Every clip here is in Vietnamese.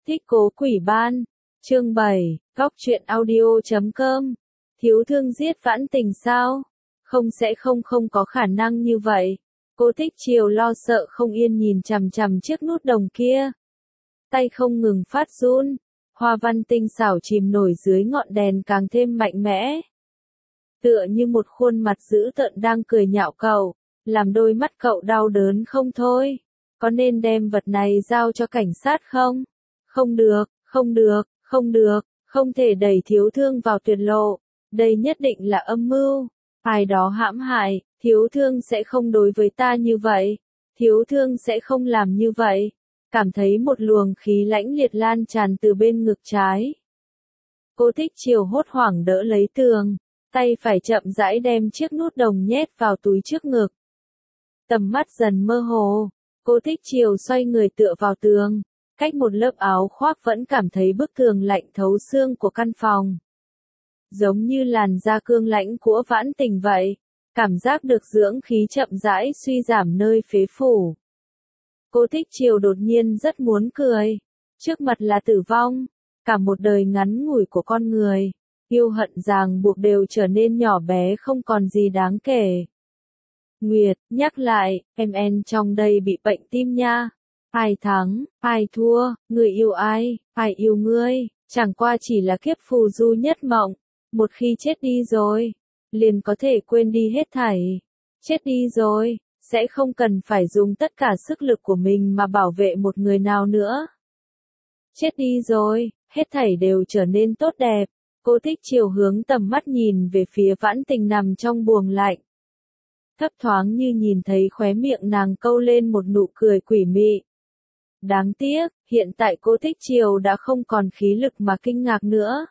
Thích Cố Quỷ Ban, chương 7, Góc truyện audio.com. Thiếu thương giết Vãn Tình sao? Không sẽ không có khả năng như vậy. Cô Thích Chiều lo sợ không yên nhìn chằm chằm chiếc nút đồng kia. Tay không ngừng phát run, hoa văn tinh xảo chìm nổi dưới ngọn đèn càng thêm mạnh mẽ. Tựa như một khuôn mặt dữ tợn đang cười nhạo cậu, làm đôi mắt cậu đau đớn không thôi. Có nên đem vật này giao cho cảnh sát không? Không được, không thể đẩy thiếu thương vào tuyệt lộ. Đây nhất định là âm mưu. Ai đó hãm hại, thiếu thương sẽ không đối với ta như vậy. Thiếu thương sẽ không làm như vậy. Cảm thấy một luồng khí lãnh liệt lan tràn từ bên ngực trái. Cô Thích Chiều hốt hoảng đỡ lấy tường, tay phải chậm rãi đem chiếc nút đồng nhét vào túi trước ngực. Tầm mắt dần mơ hồ, cô Thích Chiều xoay người tựa vào tường, cách một lớp áo khoác vẫn cảm thấy bức tường lạnh thấu xương của căn phòng. Giống như làn da cương lãnh của Vãn Tình vậy, cảm giác được dưỡng khí chậm rãi suy giảm nơi phế phủ. Cô Thích Chiều đột nhiên rất muốn cười, trước mặt là tử vong, cả một đời ngắn ngủi của con người, yêu hận ràng buộc đều trở nên nhỏ bé không còn gì đáng kể. Nguyệt, nhắc lại, em trong đây bị bệnh tim nha. Ai thắng, ai thua, người yêu ai yêu ngươi, chẳng qua chỉ là kiếp phù du nhất mộng. Một khi chết đi rồi, liền có thể quên đi hết thảy. Chết đi rồi, sẽ không cần phải dùng tất cả sức lực của mình mà bảo vệ một người nào nữa. Chết đi rồi, hết thảy đều trở nên tốt đẹp. Cô Thích Chiều hướng tầm mắt nhìn về phía Vãn Tình nằm trong buồng lạnh. Thấp thoáng như nhìn thấy khóe miệng nàng câu lên một nụ cười quỷ mị. Đáng tiếc, hiện tại cô Thích Chiều đã không còn khí lực mà kinh ngạc nữa.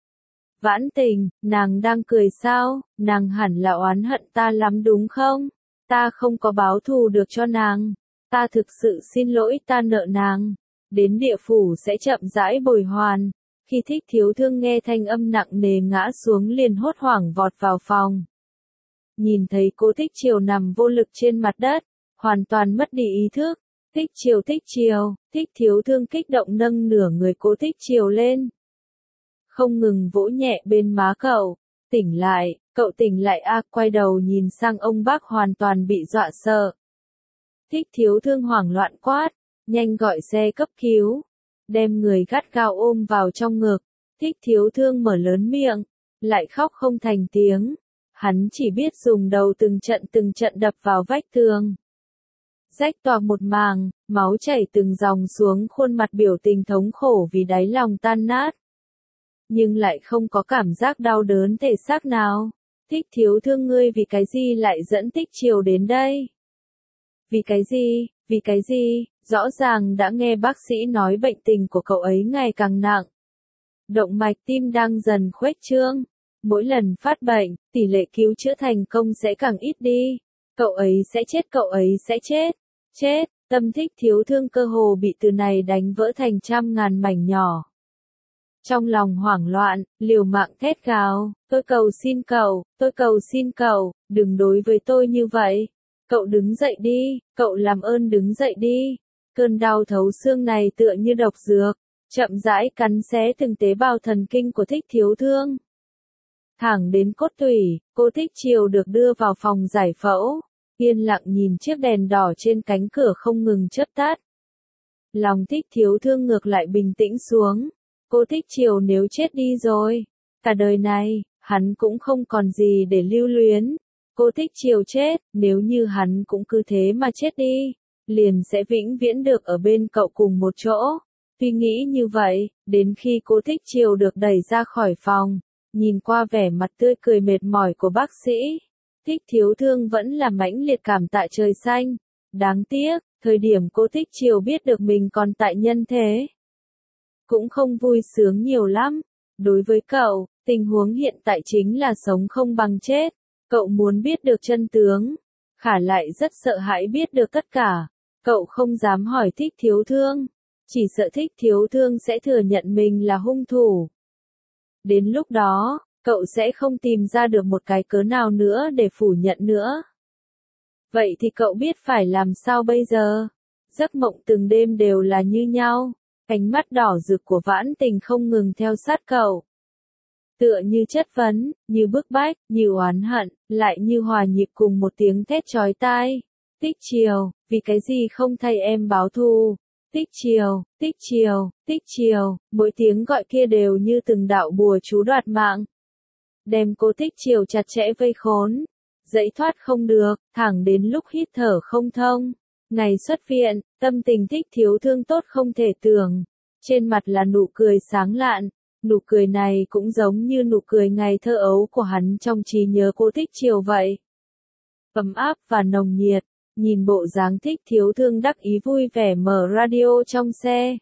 Vãn Tình, nàng đang cười sao? Nàng hẳn là oán hận ta lắm đúng không? Ta không có báo thù được cho nàng. Ta thực sự xin lỗi, ta nợ nàng. Đến địa phủ sẽ chậm rãi bồi hoàn. Khi Thích Thiếu Thương nghe thanh âm nặng nề ngã xuống liền hốt hoảng vọt vào phòng. Nhìn thấy cô Thích Chiều nằm vô lực trên mặt đất, hoàn toàn mất đi ý thức. Thích Chiều, Thích Thiếu Thương kích động nâng nửa người cô Thích Chiều lên. Không ngừng vỗ nhẹ bên má cậu. Cậu tỉnh lại a, quay đầu nhìn sang ông bác hoàn toàn bị dọa sợ. Thích Thiếu Thương hoảng loạn quát, nhanh gọi xe cấp cứu. Đem người gắt gao ôm vào trong ngực. Thích Thiếu Thương mở lớn miệng, lại khóc không thành tiếng. Hắn chỉ biết dùng đầu từng trận đập vào vách tường. Rách toạc một màng, máu chảy từng dòng xuống khuôn mặt, biểu tình thống khổ vì đáy lòng tan nát. Nhưng lại không có cảm giác đau đớn thể xác nào. Thích Thiếu Thương, ngươi vì cái gì lại dẫn Thích Chiều đến đây? Vì cái gì? Rõ ràng đã nghe bác sĩ nói bệnh tình của cậu ấy ngày càng nặng. Động mạch tim đang dần khuếch trương. Mỗi lần phát bệnh, tỷ lệ cứu chữa thành công sẽ càng ít đi. Cậu ấy sẽ chết. Chết, tâm Thích Thiếu Thương cơ hồ bị từ này đánh vỡ thành trăm ngàn mảnh nhỏ. Trong lòng hoảng loạn, liều mạng thét gào, tôi cầu xin cậu, đừng đối với tôi như vậy. Cậu đứng dậy đi, cậu làm ơn đứng dậy đi. Cơn đau thấu xương này tựa như độc dược, chậm rãi cắn xé từng tế bào thần kinh của Thích Thiếu Thương. Thẳng đến cốt tủy, cô Thích Chiều được đưa vào phòng giải phẫu, yên lặng nhìn chiếc đèn đỏ trên cánh cửa không ngừng chớp tắt. Lòng Thích Thiếu Thương ngược lại bình tĩnh xuống. Cô Thích Chiều nếu chết đi rồi, cả đời này, hắn cũng không còn gì để lưu luyến. Cô Thích Chiều chết, nếu như hắn cũng cứ thế mà chết đi, liền sẽ vĩnh viễn được ở bên cậu cùng một chỗ. Suy nghĩ như vậy, đến khi cô Thích Chiều được đẩy ra khỏi phòng, nhìn qua vẻ mặt tươi cười mệt mỏi của bác sĩ, Thích Thiếu Thương vẫn là mãnh liệt cảm tạ trời xanh. Đáng tiếc, thời điểm cô Thích Chiều biết được mình còn tại nhân thế, cũng không vui sướng nhiều lắm. Đối với cậu, tình huống hiện tại chính là sống không bằng chết. Cậu muốn biết được chân tướng, khả lại rất sợ hãi biết được tất cả. Cậu không dám hỏi Thích Thiếu Thương, chỉ sợ Thích Thiếu Thương sẽ thừa nhận mình là hung thủ. Đến lúc đó, cậu sẽ không tìm ra được một cái cớ nào nữa để phủ nhận nữa. Vậy thì cậu biết phải làm sao bây giờ? Giấc mộng từng đêm đều là như nhau. Ánh mắt đỏ rực của Vãn Tình không ngừng theo sát cậu. Tựa như chất vấn, như bức bách, như oán hận, lại như hòa nhịp cùng một tiếng thét chói tai. Tích Chiều, vì cái gì không thay em báo thù? Tích Chiều, Tích Chiều, Tích Chiều, mỗi tiếng gọi kia đều như từng đạo bùa chú đoạt mạng. Đem cô Tích Chiều chặt chẽ vây khốn. Dãy thoát không được, thẳng đến lúc hít thở không thông. Ngày xuất viện, tâm tình Thích Thiếu Thương tốt không thể tưởng. Trên mặt là nụ cười sáng lạn. Nụ cười này cũng giống như nụ cười ngày thơ ấu của hắn trong trí nhớ cô Tích Chiều vậy. Ấm áp và nồng nhiệt, nhìn bộ dáng Thích Thiếu Thương đắc ý vui vẻ mở radio trong xe.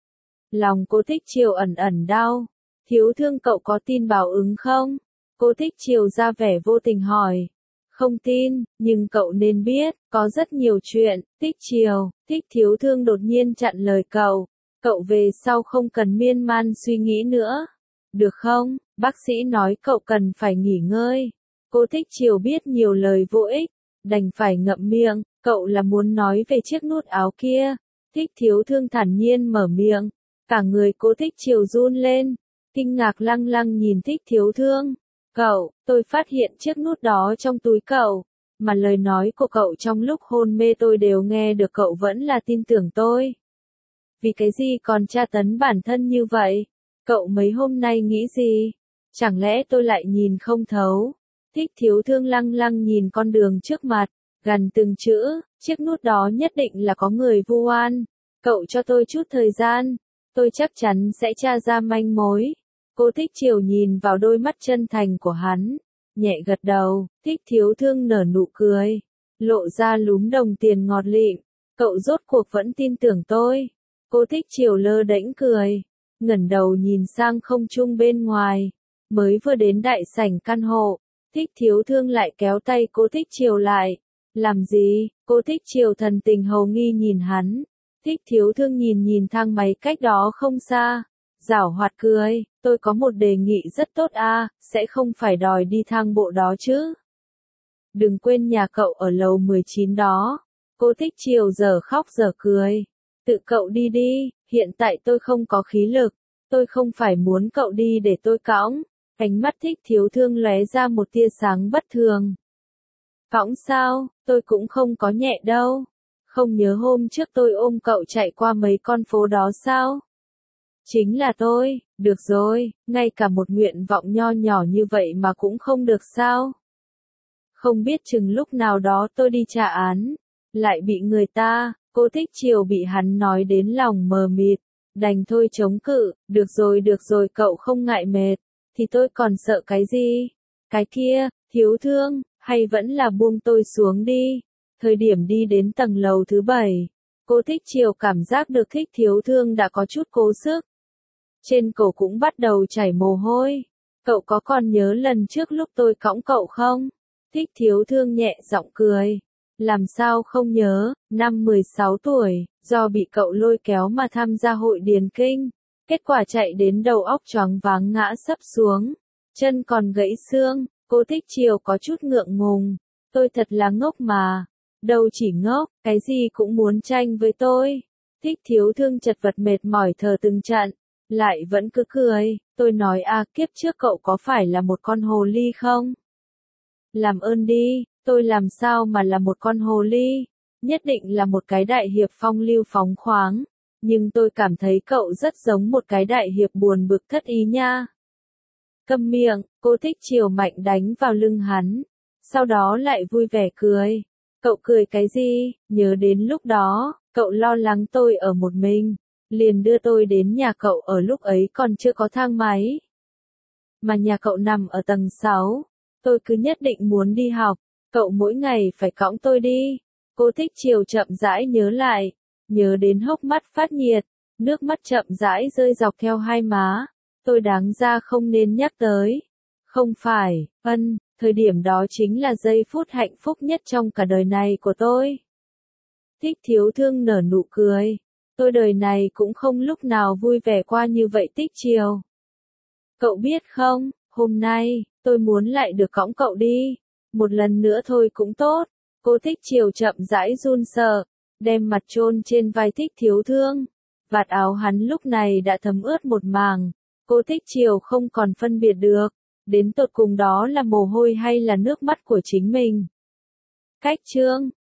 Lòng cô Tích Chiều ẩn ẩn đau. Thiếu Thương cậu có tin báo ứng không? Cô Tích Chiều ra vẻ vô tình hỏi. Không tin, nhưng cậu nên biết, có rất nhiều chuyện. Tích Chiều, Thích Thiếu Thương đột nhiên chặn lời cậu. Cậu về sau không cần miên man suy nghĩ nữa. Được không? Bác sĩ nói cậu cần phải nghỉ ngơi. Cô Thích Chiều biết nhiều lời vô ích, đành phải ngậm miệng. Cậu là muốn nói về chiếc nút áo kia. Thích Thiếu Thương thản nhiên mở miệng. Cả người cô Thích Chiều run lên. Kinh ngạc lăng lăng nhìn Thích Thiếu Thương. Cậu, tôi phát hiện chiếc nút đó trong túi cậu. Mà lời nói của cậu trong lúc hôn mê tôi đều nghe được, cậu vẫn là tin tưởng tôi. Vì cái gì còn tra tấn bản thân như vậy? Cậu mấy hôm nay nghĩ gì? Chẳng lẽ tôi lại nhìn không thấu? Thích Thiếu Thương lăng lăng nhìn con đường trước mặt, gần từng chữ, chiếc nút đó nhất định là có người vu oan. Cậu cho tôi chút thời gian, tôi chắc chắn sẽ tra ra manh mối. Cô Thích Chiều nhìn vào đôi mắt chân thành của hắn, nhẹ gật đầu. Thích Thiếu Thương nở nụ cười, lộ ra lúm đồng tiền ngọt lịm. Cậu rốt cuộc vẫn tin tưởng tôi. Cô Thích Chiều lơ đễnh cười, ngẩng đầu nhìn sang không trung bên ngoài. Mới vừa đến đại sảnh căn hộ, Thích Thiếu Thương lại kéo tay cô Thích Chiều lại. Làm gì? Cô Thích Chiều thần tình hầu nghi nhìn hắn. Thích Thiếu Thương nhìn thang máy cách đó không xa, giảo hoạt cười. Tôi có một đề nghị rất tốt a, sẽ không phải đòi đi thang bộ đó chứ? Đừng quên nhà cậu ở lầu 19 đó. Cô Thích Chiều giờ khóc giờ cười. Tự cậu đi đi, hiện tại tôi không có khí lực. Tôi không phải muốn cậu đi để tôi cõng. Ánh mắt Thích Thiếu Thương lóe ra một tia sáng bất thường. Cõng sao? Tôi cũng không có nhẹ đâu. Không nhớ hôm trước tôi ôm cậu chạy qua mấy con phố đó sao? Chính là tôi. Được rồi, ngay cả một nguyện vọng nho nhỏ như vậy mà cũng không được sao? Không biết chừng lúc nào đó tôi đi trả án, lại bị người ta. Cô Thích Chiều bị hắn nói đến lòng mờ mịt, đành thôi chống cự. Được rồi cậu không ngại mệt, thì tôi còn sợ cái gì? Cái kia, Thiếu Thương, hay vẫn là buông tôi xuống đi. Thời điểm đi đến tầng lầu thứ 7, cô Thích Chiều cảm giác được Thích Thiếu Thương đã có chút cố sức. Trên cổ cũng bắt đầu chảy mồ hôi. Cậu có còn nhớ lần trước lúc tôi cõng cậu không? Thích Thiếu Thương nhẹ giọng cười. Làm sao không nhớ, năm 16 tuổi, do bị cậu lôi kéo mà tham gia hội điền kinh. Kết quả chạy đến đầu óc choáng váng ngã sấp xuống. Chân còn gãy xương. Cô Thích Chiều có chút ngượng ngùng. Tôi thật là ngốc mà. Đâu chỉ ngốc, cái gì cũng muốn tranh với tôi. Thích Thiếu Thương chật vật mệt mỏi thở từng trận. Lại vẫn cứ cười. Tôi nói kiếp trước cậu có phải là một con hồ ly không? Làm ơn đi, tôi làm sao mà là một con hồ ly? Nhất định là một cái đại hiệp phong lưu phóng khoáng. Nhưng tôi cảm thấy cậu rất giống một cái đại hiệp buồn bực thất ý nha. Câm miệng, cô Thích Chiều mạnh đánh vào lưng hắn. Sau đó lại vui vẻ cười. Cậu cười cái gì? Nhớ đến lúc đó, cậu lo lắng tôi ở một mình, liền đưa tôi đến nhà cậu, ở lúc ấy còn chưa có thang máy. Mà nhà cậu nằm ở tầng 6. Tôi cứ nhất định muốn đi học. Cậu mỗi ngày phải cõng tôi đi. Cô Thích Chiều chậm rãi nhớ lại. Nhớ đến hốc mắt phát nhiệt. Nước mắt chậm rãi rơi dọc theo hai má. Tôi đáng ra không nên nhắc tới. Không phải, thời điểm đó chính là giây phút hạnh phúc nhất trong cả đời này của tôi. Thích Thiếu Thương nở nụ cười. Tôi đời này cũng không lúc nào vui vẻ qua như vậy Tích Chiều. Cậu biết không, hôm nay, tôi muốn lại được cõng cậu đi. Một lần nữa thôi cũng tốt. Cô Thích Chiều chậm rãi run sợ, đem mặt chôn trên vai Thích Thiếu Thương. Vạt áo hắn lúc này đã thấm ướt một mảng, cô Thích Triều không còn phân biệt được, đến tột cùng đó là mồ hôi hay là nước mắt của chính mình. Cách chương